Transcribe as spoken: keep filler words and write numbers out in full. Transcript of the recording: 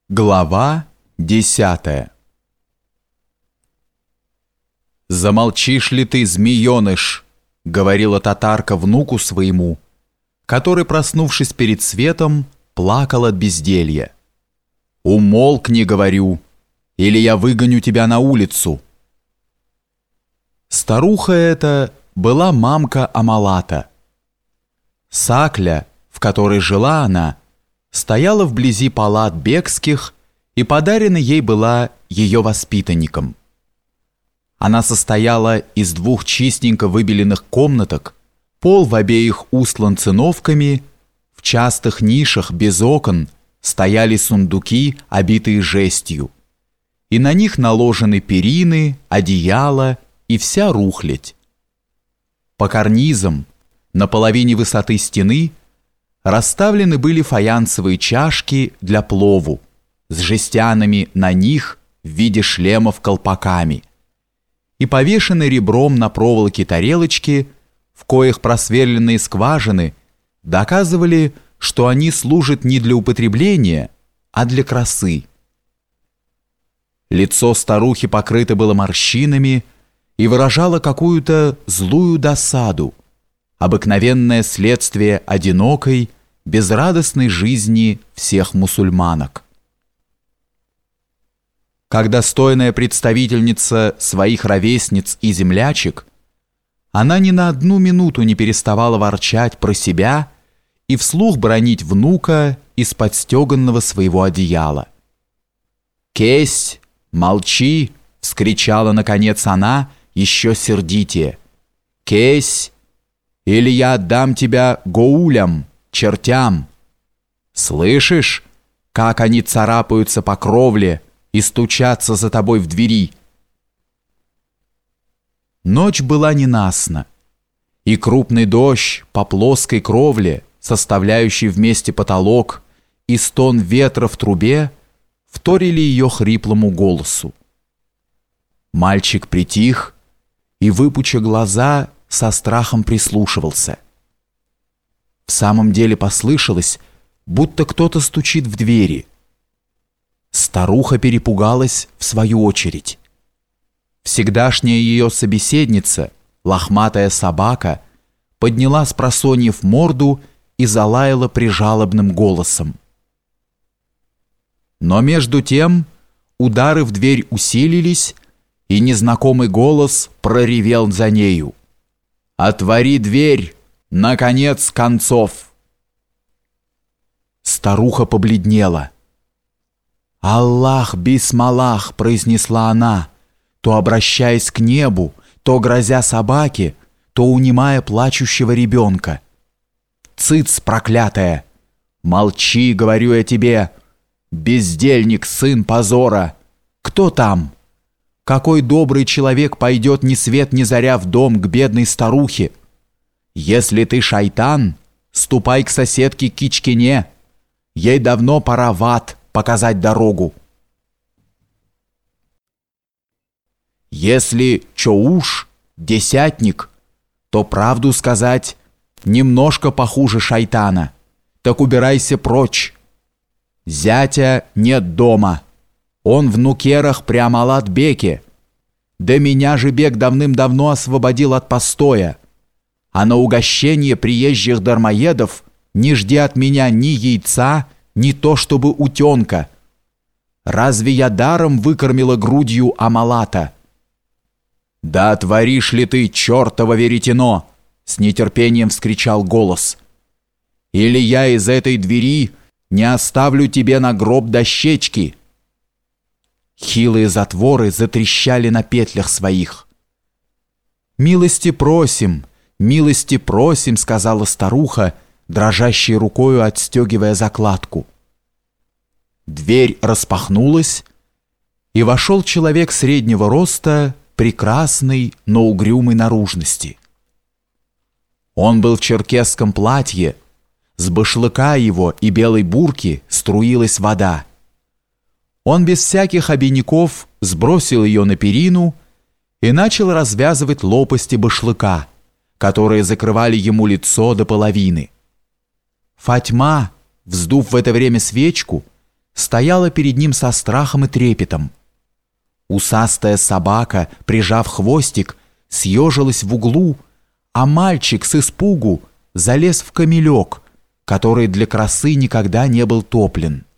Глава десятая. «Замолчишь ли ты, змееныш?» — говорила татарка внуку своему, который, проснувшись перед светом, плакал от безделья. «Умолкни, говорю, или я выгоню тебя на улицу». Старуха эта была мамка Амалата. Сакля, в которой жила она, стояла вблизи палат бекских, и подарена ей была ее воспитанником. Она состояла из двух чистенько выбеленных комнаток, пол в обеих устлан циновками, в частых нишах без окон стояли сундуки, обитые жестью, и на них наложены перины, одеяла и вся рухлядь. По карнизам, на половине высоты стены, расставлены были фаянсовые чашки для плову с жестянами на них в виде шлемов колпаками и повешены ребром на проволоке тарелочки, в коих просверленные скважины доказывали, что они служат не для употребления, а для красы. Лицо старухи покрыто было морщинами и выражало какую-то злую досаду, обыкновенное следствие одинокой, безрадостной жизни всех мусульманок. Как достойная представительница своих ровесниц и землячек, она ни на одну минуту не переставала ворчать про себя и вслух бранить внука из-под стеганного своего одеяла. «Кейсь, молчи!» — вскричала наконец она еще сердитее. «Кейсь! Или я отдам тебя гоулям, чертям. Слышишь, как они царапаются по кровле и стучатся за тобой в двери?» Ночь была ненастна, и крупный дождь по плоской кровле, составляющий вместе потолок, и стон ветра в трубе вторили ее хриплому голосу. Мальчик притих и, выпуча глаза, со страхом прислушивался. В самом деле послышалось, будто кто-то стучит в двери. Старуха перепугалась в свою очередь. Всегдашняя ее собеседница, лохматая собака, подняла с просоньев морду и залаяла прижалобным голосом. Но между тем удары в дверь усилились, и незнакомый голос проревел за нею: «Отвори дверь, наконец концов!» Старуха побледнела. «Аллах, бисмаллах!» — произнесла она, то обращаясь к небу, то грозя собаке, то унимая плачущего ребенка. «Цыц, проклятая! Молчи, говорю я тебе! Бездельник, сын позора! Кто там? Какой добрый человек пойдет ни свет ни заря в дом к бедной старухе? Если ты шайтан, ступай к соседке Кичкине. Ей давно пора в ад показать дорогу. Если чоуш, десятник, то правду сказать немножко похуже шайтана, так убирайся прочь. Зятя нет дома. Он в нукерах при Амалат-беке. Да меня же бек давным-давно освободил от постоя. А на угощение приезжих дармоедов не жди от меня ни яйца, ни то чтобы утенка. Разве я даром выкормила грудью Амалата?» «Да отворишь ли ты, чертово веретено!» — с нетерпением вскричал голос. «Или я из этой двери не оставлю тебе на гроб дощечки!» Хилые затворы затрещали на петлях своих. «Милости просим, милости просим!» — сказала старуха, дрожащей рукою отстегивая закладку. Дверь распахнулась, и вошел человек среднего роста, прекрасный, но угрюмой наружности. Он был в черкесском платье, с башлыка его и белой бурки струилась вода. Он без всяких обиняков сбросил ее на перину и начал развязывать лопасти башлыка, которые закрывали ему лицо до половины. Фатьма, вздув в это время свечку, стояла перед ним со страхом и трепетом. Усастая собака, прижав хвостик, съежилась в углу, а мальчик с испугу залез в камелек, который для красы никогда не был топлен.